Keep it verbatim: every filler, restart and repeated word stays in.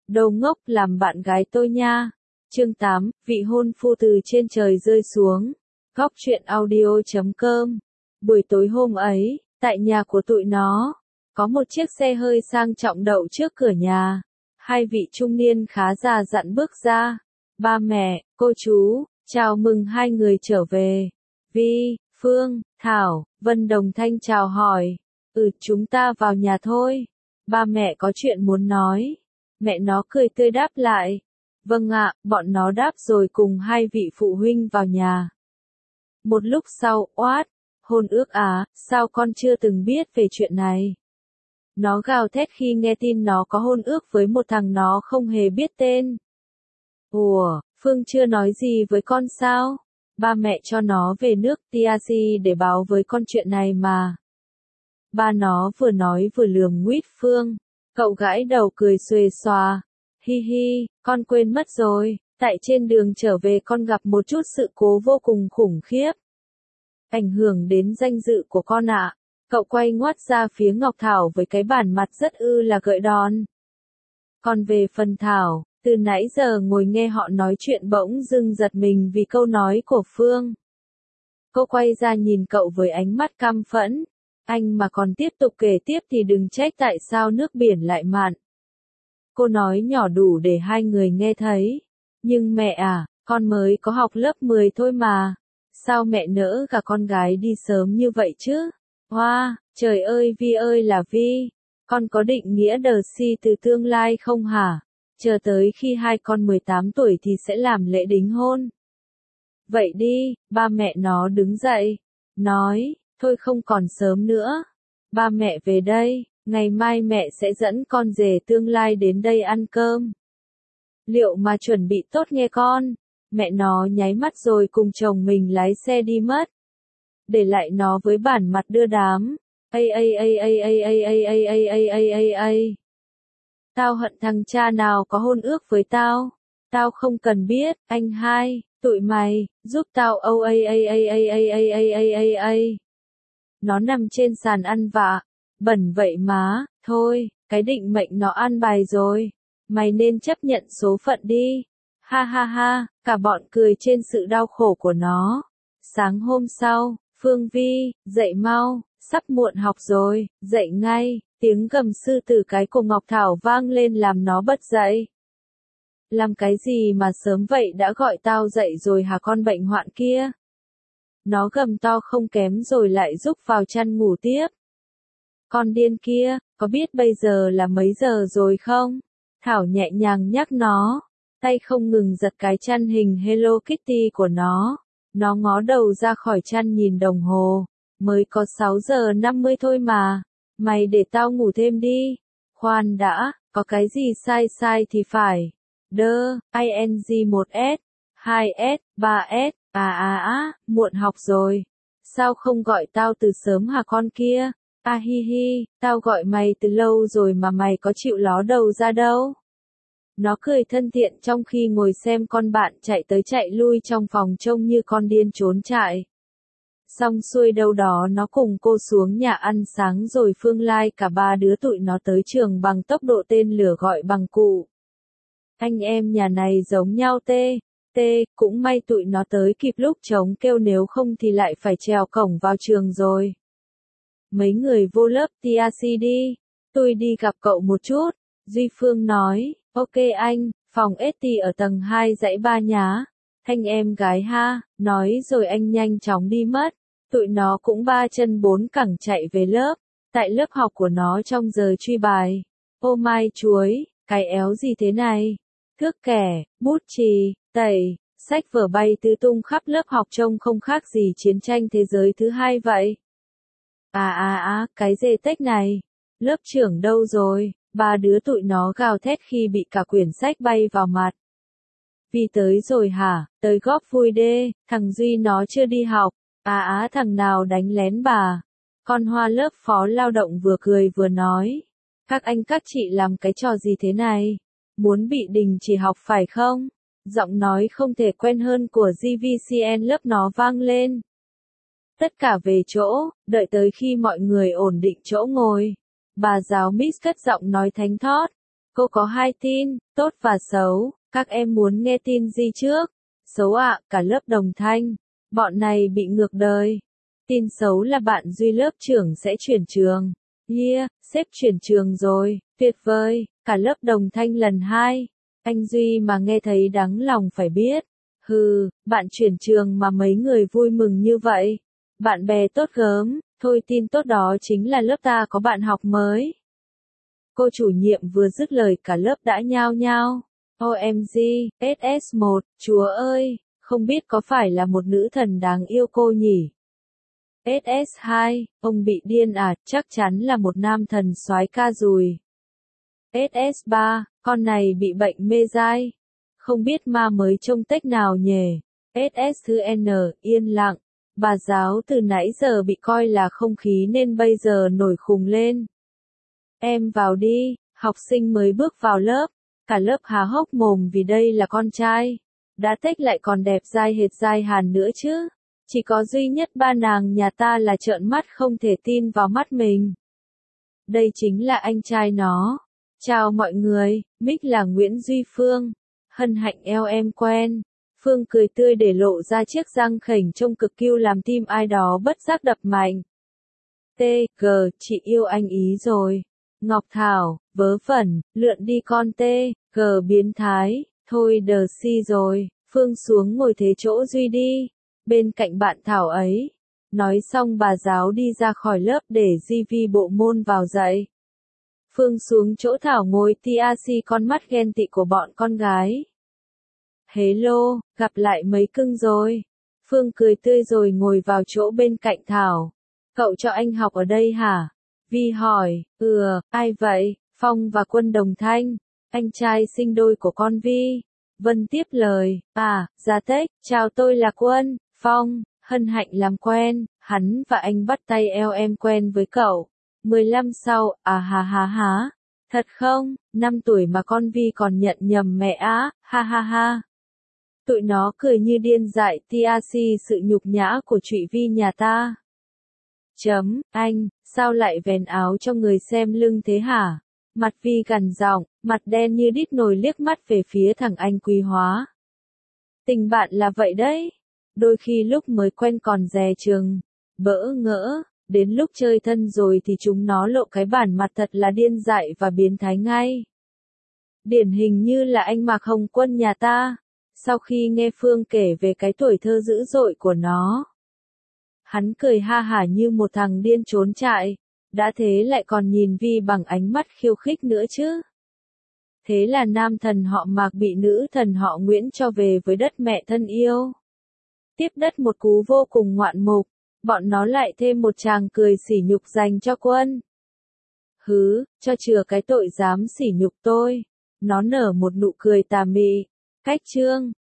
Đồ ngốc làm bạn gái tôi nha. Chương tám, vị hôn phu từ trên trời rơi xuống. Góc truyện audio chấm com. Buổi tối hôm ấy, tại nhà của tụi nó, có một chiếc xe hơi sang trọng đậu trước cửa nhà. Hai vị trung niên khá già dặn bước ra. Ba mẹ, cô chú, chào mừng hai người trở về. Vi, Phương, Thảo, Vân đồng thanh chào hỏi. Ừ, chúng ta vào nhà thôi. Ba mẹ có chuyện muốn nói. Mẹ nó cười tươi đáp lại. Vâng ạ, bọn nó đáp rồi cùng hai vị phụ huynh vào nhà. Một lúc sau, oát, hôn ước à, sao con chưa từng biết về chuyện này? Nó gào thét khi nghe tin nó có hôn ước với một thằng nó không hề biết tên. Ủa, Phương chưa nói gì với con sao? Ba mẹ cho nó về nước tê a xê để báo với con chuyện này mà. Ba nó vừa nói vừa lườm nguýt Phương. Cậu gãi đầu cười xuề xòa. Hi hi, con quên mất rồi, tại trên đường trở về con gặp một chút sự cố vô cùng khủng khiếp. Ảnh hưởng đến danh dự của con ạ. Cậu quay ngoắt ra phía Ngọc Thảo với cái bản mặt rất ư là gợi đòn. Còn về phần Thảo, từ nãy giờ ngồi nghe họ nói chuyện bỗng dưng giật mình vì câu nói của Phương. Cô quay ra nhìn cậu với ánh mắt căm phẫn. Anh mà còn tiếp tục kể tiếp thì đừng trách tại sao nước biển lại mặn. Cô nói nhỏ đủ để hai người nghe thấy. Nhưng mẹ à, con mới có học lớp mười thôi mà. Sao mẹ nỡ gả con gái đi sớm như vậy chứ? Hoa, wow, trời ơi Vi ơi là Vi. Con có định nghĩa đờ si từ tương lai không hả? Chờ tới khi hai con mười tám tuổi thì sẽ làm lễ đính hôn. Vậy đi, ba mẹ nó đứng dậy. Nói, thôi không còn sớm nữa. Ba mẹ về đây. Ngày mai mẹ sẽ dẫn con rể tương lai đến đây ăn cơm. Liệu mà chuẩn bị tốt nghe con. Mẹ nó nháy mắt rồi cùng chồng mình lái xe đi mất. Để lại nó với bản mặt đưa đám. Ây ây ây ây ây ây ây ây ây ây ây ây ây. Tao hận thằng cha nào có hôn ước với tao. Tao không cần biết, anh hai, tụi mày, giúp tao âu ây ây ây ây ây ây ây ây ây ây. Nó nằm trên sàn ăn vạ. Bẩn vậy má, thôi, cái định mệnh nó an bài rồi. Mày nên chấp nhận số phận đi. Ha ha ha, cả bọn cười trên sự đau khổ của nó. Sáng hôm sau, Phương Vi, dậy mau, sắp muộn học rồi, dậy ngay, tiếng gầm sư tử cái của Ngọc Thảo vang lên làm nó bật dậy. Làm cái gì mà sớm vậy đã gọi tao dậy rồi hả con bệnh hoạn kia? Nó gầm to không kém rồi lại rúc vào chăn ngủ tiếp. Con điên kia, có biết bây giờ là mấy giờ rồi không? Thảo nhẹ nhàng nhắc nó, tay không ngừng giật cái chăn hình Hello Kitty của nó. Nó ngó đầu ra khỏi chăn nhìn đồng hồ, mới có sáu giờ năm mươi thôi mà. Mày để tao ngủ thêm đi. Khoan đã, có cái gì sai sai thì phải. Đơ, ing một S, hai S, ba S, à à à, muộn học rồi. Sao không gọi tao từ sớm hả con kia? À hi hi, tao gọi mày từ lâu rồi mà mày có chịu ló đầu ra đâu. Nó cười thân thiện trong khi ngồi xem con bạn chạy tới chạy lui trong phòng trông như con điên trốn chạy. Xong xuôi đâu đó nó cùng cô xuống nhà ăn sáng rồi Phương lai cả ba đứa tụi nó tới trường bằng tốc độ tên lửa gọi bằng cụ. Anh em nhà này giống nhau tê, tê, cũng may tụi nó tới kịp lúc trống kêu nếu không thì lại phải trèo cổng vào trường rồi. Mấy người vô lớp tê a xê đi, tôi đi gặp cậu một chút, Duy Phương nói, ok anh, phòng ét tê ở tầng hai dãy ba nhá, thanh em gái ha, nói rồi anh nhanh chóng đi mất, tụi nó cũng ba chân bốn cẳng chạy về lớp, tại lớp học của nó trong giờ truy bài, ô mai chuối, cái éo gì thế này, thước kẻ, bút chì, tẩy, sách vở bay tứ tung khắp lớp học trông không khác gì chiến tranh thế giới thứ hai vậy. À à à, cái dê tách này. Lớp trưởng đâu rồi? Ba đứa tụi nó gào thét khi bị cả quyển sách bay vào mặt. Vì tới rồi hả? Tới góp vui đê, thằng Duy nó chưa đi học. À á thằng nào đánh lén bà? Con Hoa lớp phó lao động vừa cười vừa nói. Các anh các chị làm cái trò gì thế này? Muốn bị đình chỉ học phải không? Giọng nói không thể quen hơn của giê vê xê en lớp nó vang lên. Tất cả về chỗ, đợi tới khi mọi người ổn định chỗ ngồi. Bà giáo Miss cất giọng nói thánh thót. Cô có hai tin, tốt và xấu, các em muốn nghe tin gì trước? Xấu ạ, cả lớp đồng thanh. Bọn này bị ngược đời. Tin xấu là bạn Duy lớp trưởng sẽ chuyển trường. Yeah, sếp chuyển trường rồi, tuyệt vời, cả lớp đồng thanh lần hai. Anh Duy mà nghe thấy đắng lòng phải biết. Hừ, bạn chuyển trường mà mấy người vui mừng như vậy. Bạn bè tốt gớm, thôi tin tốt đó chính là lớp ta có bạn học mới. Cô chủ nhiệm vừa dứt lời cả lớp đã nhao nhao. o em giê, ét ét một, chúa ơi, không biết có phải là một nữ thần đáng yêu cô nhỉ? ét ét hai, ông bị điên à, chắc chắn là một nam thần soái ca rùi. ét ét ba, con này bị bệnh mê dai. Không biết ma mới trông tếch nào nhề. ét ét thứ N, yên lặng. Bà giáo từ nãy giờ bị coi là không khí nên bây giờ nổi khùng lên. Em vào đi, học sinh mới bước vào lớp. Cả lớp há hốc mồm vì đây là con trai. Đã tếch lại còn đẹp dai hệt dai Hàn nữa chứ. Chỉ có duy nhất ba nàng nhà ta là trợn mắt không thể tin vào mắt mình. Đây chính là anh trai nó. Chào mọi người, mic là Nguyễn Duy Phương. Hân hạnh eo em quen. Phương cười tươi để lộ ra chiếc răng khểnh trông cực cute làm tim ai đó bất giác đập mạnh. T, G, chị yêu anh ý rồi. Ngọc Thảo, vớ vẩn, lượn đi con T, G biến thái, thôi đờ si rồi. Phương xuống ngồi thế chỗ Duy đi. Bên cạnh bạn Thảo ấy. Nói xong bà giáo đi ra khỏi lớp để di vi bộ môn vào dạy. Phương xuống chỗ Thảo ngồi tê a xê con mắt ghen tị của bọn con gái. Hello, gặp lại mấy cưng rồi. Phương cười tươi rồi ngồi vào chỗ bên cạnh Thảo. Cậu cho anh học ở đây hả? Vi hỏi, ừ, ai vậy? Phong và Quân đồng thanh. Anh trai sinh đôi của con Vi. Vân tiếp lời, à, ra tếch, chào tôi là Quân, Phong, hân hạnh làm quen, hắn và anh bắt tay eo em quen với cậu. mười lăm sau, à ha ha ha. Thật không, năm tuổi mà con Vi còn nhận nhầm mẹ á, ha ha ha. Tụi nó cười như điên dại tê a xê sự nhục nhã của trụy Vi nhà ta. Chấm, anh, sao lại vén áo cho người xem lưng thế hả? Mặt Vi gằn giọng, mặt đen như đít nồi liếc mắt về phía thằng anh Quý Hóa. Tình bạn là vậy đấy. Đôi khi lúc mới quen còn dè chừng, bỡ ngỡ, đến lúc chơi thân rồi thì chúng nó lộ cái bản mặt thật là điên dại và biến thái ngay. Điển hình như là anh Mạc Hồng Quân nhà ta. Sau khi nghe Phương kể về cái tuổi thơ dữ dội của nó, hắn cười ha hả như một thằng điên trốn trại. Đã thế lại còn nhìn Vi bằng ánh mắt khiêu khích nữa chứ. Thế là nam thần họ Mạc bị nữ thần họ Nguyễn cho về với đất mẹ thân yêu. Tiếp đất một cú vô cùng ngoạn mục, bọn nó lại thêm một tràng cười sỉ nhục dành cho Quân. Hứ, cho chừa cái tội dám sỉ nhục tôi. Nó nở một nụ cười tà mị. Cách chương